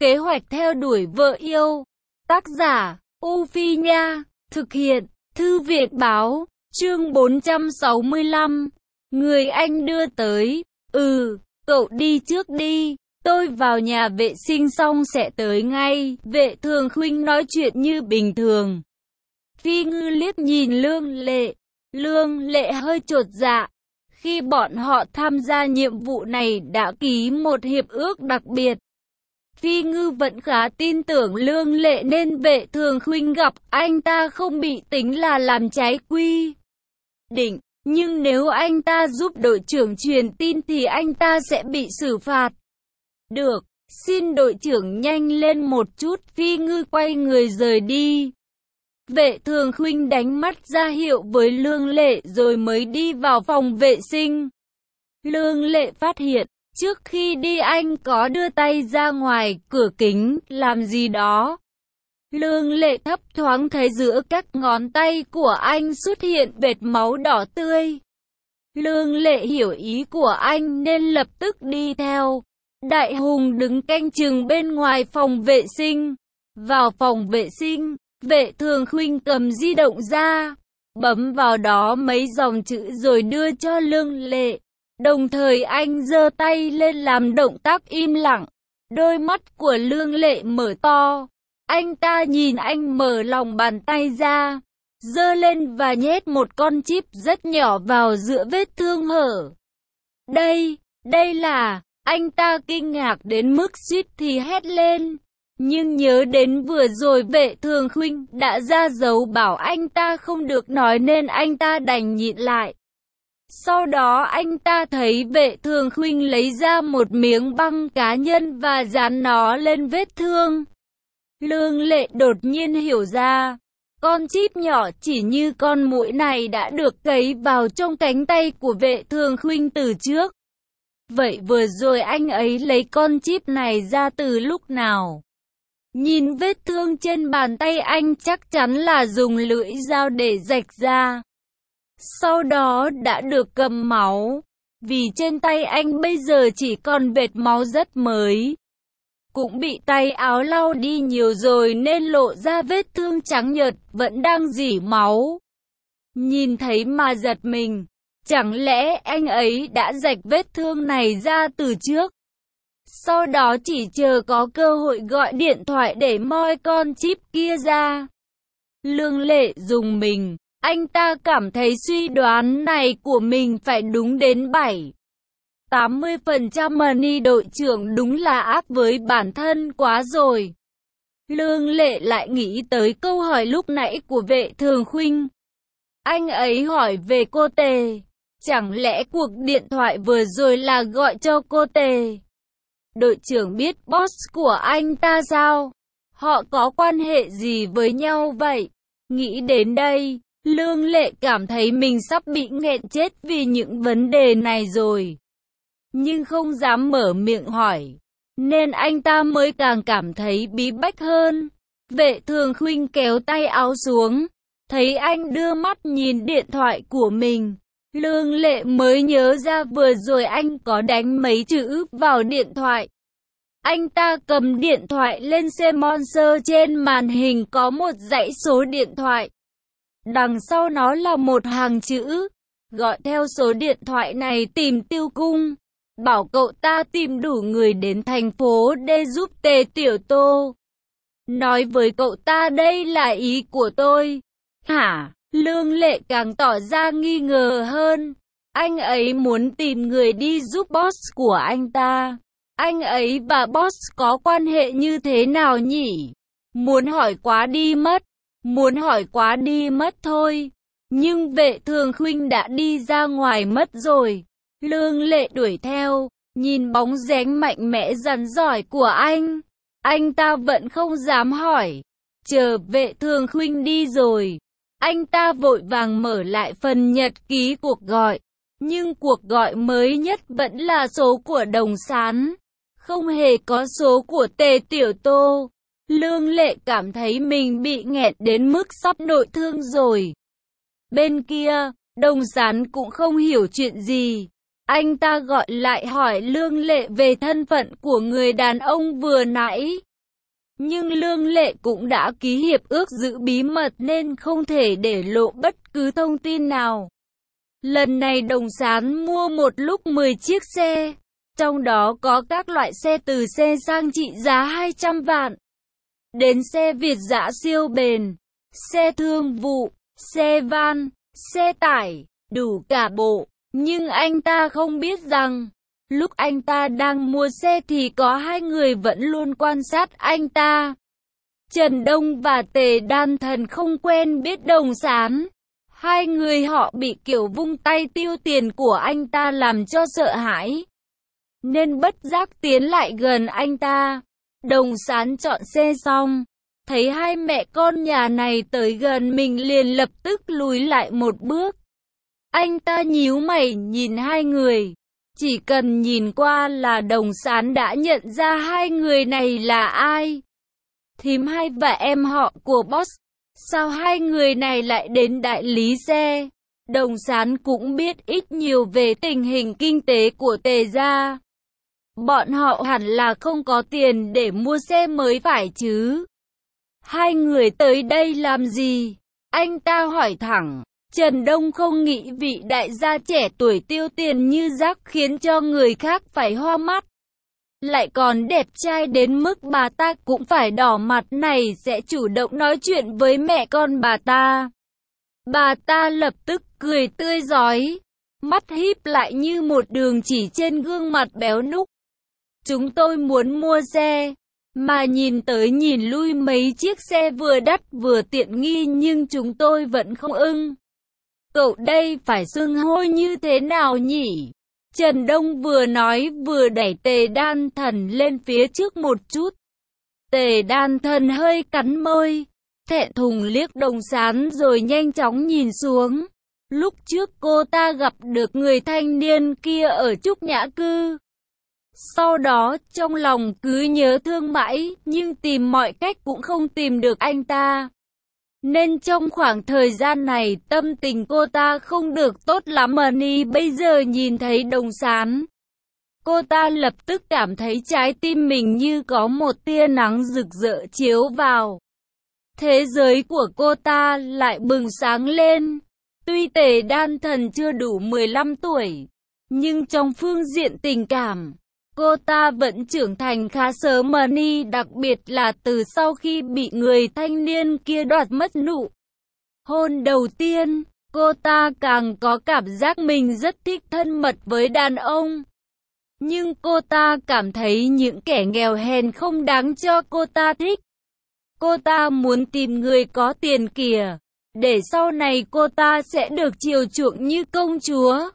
Kế hoạch theo đuổi vợ yêu. Tác giả, U Phi Nha. Thực hiện, Thư viện Báo. Chương 465. Người anh đưa tới. Cậu đi trước đi. Tôi vào nhà vệ sinh xong sẽ tới ngay. Vệ Thường Khuynh nói chuyện như bình thường. Phi Ngư liếc nhìn Lương Lệ. Lương Lệ hơi chột dạ. Khi bọn họ tham gia nhiệm vụ này đã ký một hiệp ước đặc biệt. Phi Ngư vẫn khá tin tưởng Lương Lệ nên Vệ Thường Khuynh gặp anh ta không bị tính là làm trái quy định. Nhưng nếu anh ta giúp đội trưởng truyền tin thì anh ta sẽ bị xử phạt. Được, xin đội trưởng nhanh lên một chút. Phi Ngư quay người rời đi. Vệ Thường Khuynh đánh mắt ra hiệu với Lương Lệ rồi mới đi vào phòng vệ sinh. Lương Lệ phát hiện, trước khi đi anh có đưa tay ra ngoài cửa kính, làm gì đó. Lương Lệ thấp thoáng thấy giữa các ngón tay của anh xuất hiện vệt máu đỏ tươi. Lương Lệ hiểu ý của anh nên lập tức đi theo. Đại Hùng đứng canh chừng bên ngoài phòng vệ sinh. Vào phòng vệ sinh, Vệ Thường Khuynh cầm di động ra, bấm vào đó mấy dòng chữ rồi đưa cho Lương Lệ. Đồng thời anh giơ tay lên làm động tác im lặng. Đôi mắt của Lương Lệ mở to. Anh ta nhìn anh mở lòng bàn tay ra, giơ lên và nhét một con chip rất nhỏ vào giữa vết thương hở. Đây là... Anh ta kinh ngạc đến mức suýt thì hét lên. Nhưng nhớ đến vừa rồi Vệ Thường Khuynh đã ra dấu bảo anh ta không được nói nên anh ta đành nhịn lại. Sau đó anh ta thấy Vệ Thường Khuynh lấy ra một miếng băng cá nhân và dán nó lên vết thương. Lương Lệ đột nhiên hiểu ra, con chip nhỏ chỉ như con muỗi này đã được cấy vào trong cánh tay của Vệ Thường Khuynh từ trước. Vậy vừa rồi anh ấy lấy con chip này ra từ lúc nào? Nhìn vết thương trên bàn tay anh chắc chắn là dùng lưỡi dao để rạch ra. Sau đó đã được cầm máu. Vì trên tay anh bây giờ chỉ còn vệt máu rất mới. Cũng bị tay áo lau đi nhiều rồi nên lộ ra vết thương trắng nhợt vẫn đang rỉ máu. Nhìn thấy mà giật mình. Chẳng lẽ anh ấy đã rạch vết thương này ra từ trước? Sau đó chỉ chờ có cơ hội gọi điện thoại để moi con chip kia ra. Lương Lệ rùng mình. Anh ta cảm thấy suy đoán này của mình phải đúng đến 80% mà ni đội trưởng đúng là ác với bản thân quá rồi. Lương Lệ lại nghĩ tới câu hỏi lúc nãy của Vệ Thường Khuynh. Anh ấy hỏi về cô Tề. Chẳng lẽ cuộc điện thoại vừa rồi là gọi cho cô Tề? Đội trưởng biết boss của anh ta sao? Họ có quan hệ gì với nhau vậy? Nghĩ đến đây, Lương Lệ cảm thấy mình sắp bị nghẹn chết vì những vấn đề này rồi. Nhưng không dám mở miệng hỏi, nên anh ta mới càng cảm thấy bí bách hơn. Vệ Thường Khuynh kéo tay áo xuống, thấy anh đưa mắt nhìn điện thoại của mình. Lương Lệ mới nhớ ra vừa rồi anh có đánh mấy chữ vào điện thoại. Anh ta cầm điện thoại lên xem Monster, trên màn hình có một dãy số điện thoại. Đằng sau nó là một hàng chữ. Gọi theo số điện thoại này tìm Tiêu Cung. Bảo cậu ta tìm đủ người đến thành phố để giúp Tề Tiểu Tô. Nói với cậu ta đây là ý của tôi. Hả? Lương Lệ càng tỏ ra nghi ngờ hơn. Anh ấy muốn tìm người đi giúp boss của anh ta. Anh ấy và boss có quan hệ như thế nào nhỉ? Muốn hỏi quá đi mất thôi. Nhưng Vệ Thường Khuynh đã đi ra ngoài mất rồi. Lương Lệ đuổi theo, nhìn bóng dáng mạnh mẽ rắn giỏi của anh. Anh ta vẫn không dám hỏi. Chờ Vệ Thường Khuynh đi rồi, anh ta vội vàng mở lại phần nhật ký cuộc gọi. Nhưng cuộc gọi mới nhất vẫn là số của Đồng Sán. Không hề có số của Tề Tiểu Tô. Lương Lệ cảm thấy mình bị nghẹn đến mức sắp nội thương rồi. Bên kia, Đồng Sán cũng không hiểu chuyện gì. Anh ta gọi lại hỏi Lương Lệ về thân phận của người đàn ông vừa nãy. Nhưng Lương Lệ cũng đã ký hiệp ước giữ bí mật nên không thể để lộ bất cứ thông tin nào. Lần này Đồng Sán mua một lúc 10 chiếc xe, trong đó có các loại xe từ xe sang trị giá 200 vạn, đến xe Việt dã siêu bền, xe thương vụ, xe van, xe tải, đủ cả bộ. Nhưng anh ta không biết rằng, lúc anh ta đang mua xe thì có hai người vẫn luôn quan sát anh ta. Trần Đông và Tề Đan Thần không quen biết Đồng Sán. Hai người họ bị kiểu vung tay tiêu tiền của anh ta làm cho sợ hãi, nên bất giác tiến lại gần anh ta. Đồng Sán chọn xe xong, thấy hai mẹ con nhà này tới gần mình liền lập tức lùi lại một bước. Anh ta nhíu mày nhìn hai người. Chỉ cần nhìn qua là Đồng Sán đã nhận ra hai người này là ai. Thím Hai và em họ của boss. Sao hai người này lại đến đại lý xe? Đồng Sán cũng biết ít nhiều về tình hình kinh tế của Tề gia. Bọn họ hẳn là không có tiền để mua xe mới phải chứ. Hai người tới đây làm gì? Anh ta hỏi thẳng. Trần Đông không nghĩ vị đại gia trẻ tuổi tiêu tiền như rác khiến cho người khác phải hoa mắt. Lại còn đẹp trai đến mức bà ta cũng phải đỏ mặt này sẽ chủ động nói chuyện với mẹ con bà ta. Bà ta lập tức cười tươi rói, mắt híp lại như một đường chỉ trên gương mặt béo núc. Chúng tôi muốn mua xe, mà nhìn tới nhìn lui mấy chiếc xe vừa đắt vừa tiện nghi nhưng chúng tôi vẫn không ưng. Cậu đây phải xưng hô như thế nào nhỉ? Trần Đông vừa nói vừa đẩy Tề Đan Thần lên phía trước một chút. Tề Đan Thần hơi cắn môi, thẹn thùng liếc Đồng Sán rồi nhanh chóng nhìn xuống. Lúc trước cô ta gặp được người thanh niên kia ở Trúc Nhã Cư. Sau đó trong lòng cứ nhớ thương mãi nhưng tìm mọi cách cũng không tìm được anh ta. Nên trong khoảng thời gian này tâm tình cô ta không được tốt lắm mà bây giờ nhìn thấy Đồng Sán. Cô ta lập tức cảm thấy trái tim mình như có một tia nắng rực rỡ chiếu vào. Thế giới của cô ta lại bừng sáng lên. Tuy Tề Đan Thần chưa đủ 15 tuổi, nhưng trong phương diện tình cảm, cô ta vẫn trưởng thành khá sớm mà đặc biệt là từ sau khi bị người thanh niên kia đoạt mất nụ hôn đầu tiên, cô ta càng có cảm giác mình rất thích thân mật với đàn ông. Nhưng cô ta cảm thấy những kẻ nghèo hèn không đáng cho cô ta thích. Cô ta muốn tìm người có tiền kìa, để sau này cô ta sẽ được chiều chuộng như công chúa.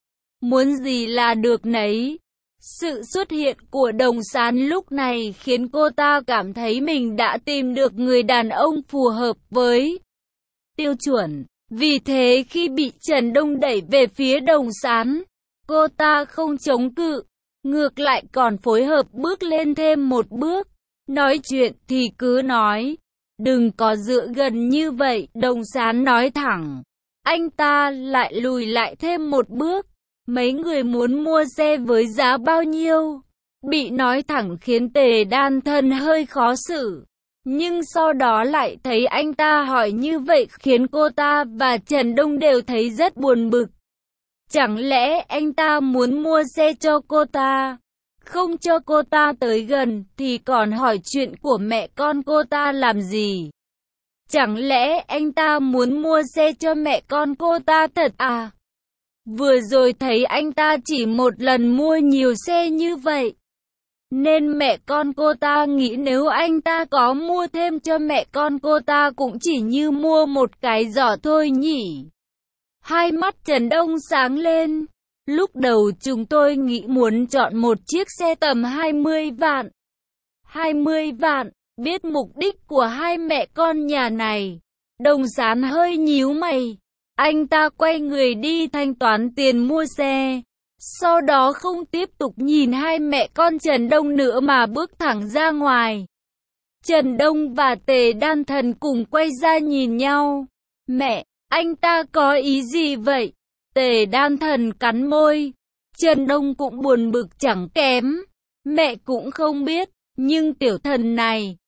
Muốn gì là được nấy. Sự xuất hiện của Đồng Sán lúc này khiến cô ta cảm thấy mình đã tìm được người đàn ông phù hợp với tiêu chuẩn. Vì thế khi bị Trần Đông đẩy về phía Đồng Sán, cô ta không chống cự, ngược lại còn phối hợp bước lên thêm một bước. Nói chuyện thì cứ nói, đừng có dựa gần như vậy. Đồng Sán nói thẳng, anh ta lại lùi lại thêm một bước. Mấy người muốn mua xe với giá bao nhiêu? Bị nói thẳng khiến Tề Đan Thần hơi khó xử. Nhưng sau đó lại thấy anh ta hỏi như vậy khiến cô ta và Trần Đông đều thấy rất buồn bực. Chẳng lẽ anh ta muốn mua xe cho cô ta? Không cho cô ta tới gần thì còn hỏi chuyện của mẹ con cô ta làm gì? Chẳng lẽ anh ta muốn mua xe cho mẹ con cô ta thật à? Vừa rồi thấy anh ta chỉ một lần mua nhiều xe như vậy, nên mẹ con cô ta nghĩ nếu anh ta có mua thêm cho mẹ con cô ta cũng chỉ như mua một cái giỏ thôi nhỉ. Hai mắt Trần Đông sáng lên. Lúc đầu chúng tôi nghĩ muốn chọn một chiếc xe tầm 20 vạn. 20 vạn, biết mục đích của hai mẹ con nhà này. Đồng Sán hơi nhíu mày. Anh ta quay người đi thanh toán tiền mua xe. Sau đó không tiếp tục nhìn hai mẹ con Trần Đông nữa mà bước thẳng ra ngoài. Trần Đông và Tề Đan Thần cùng quay ra nhìn nhau. Mẹ, anh ta có ý gì vậy? Tề Đan Thần cắn môi. Trần Đông cũng buồn bực chẳng kém. Mẹ cũng không biết, nhưng tiểu thần này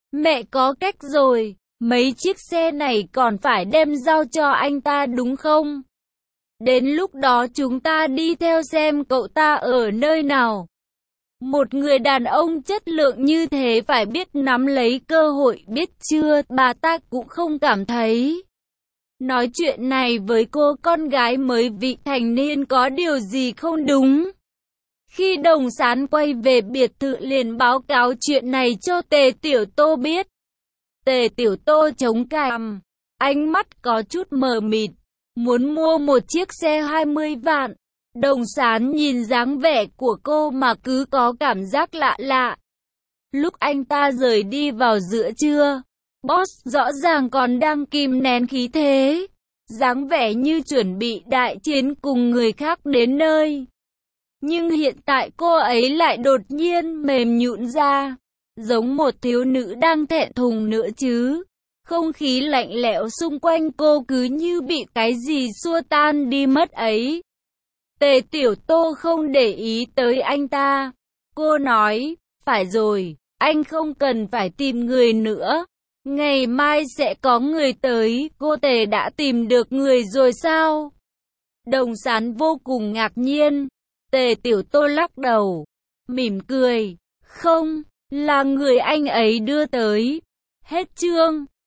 Mẹ có cách rồi, mấy chiếc xe này còn phải đem giao cho anh ta đúng không? Đến lúc đó chúng ta đi theo xem cậu ta ở nơi nào. Một người đàn ông chất lượng như thế phải biết nắm lấy cơ hội, biết chưa? Bà ta cũng không cảm thấy nói chuyện này với cô con gái mới vị thành niên có điều gì không đúng. Khi Đồng Sán quay về biệt thự liền báo cáo chuyện này cho Tề Tiểu Tô biết. Tề Tiểu Tô chống cằm, ánh mắt có chút mờ mịt, muốn mua một chiếc xe 20 vạn. Đồng Sán nhìn dáng vẻ của cô mà cứ có cảm giác lạ lạ. Lúc anh ta rời đi vào giữa trưa, boss rõ ràng còn đang kìm nén khí thế, dáng vẻ như chuẩn bị đại chiến cùng người khác đến nơi. Nhưng hiện tại cô ấy lại đột nhiên mềm nhũn ra, giống một thiếu nữ đang thẹn thùng nữa chứ. Không khí lạnh lẽo xung quanh cô cứ như bị cái gì xua tan đi mất ấy. Tề Tiểu Tô không để ý tới anh ta. Cô nói, phải rồi, anh không cần phải tìm người nữa. Ngày mai sẽ có người tới. Cô Tề đã tìm được người rồi sao? Đồng Sán vô cùng ngạc nhiên. Tề Tiểu Tô lắc đầu, mỉm cười. Không, là người anh ấy đưa tới. Hết chương.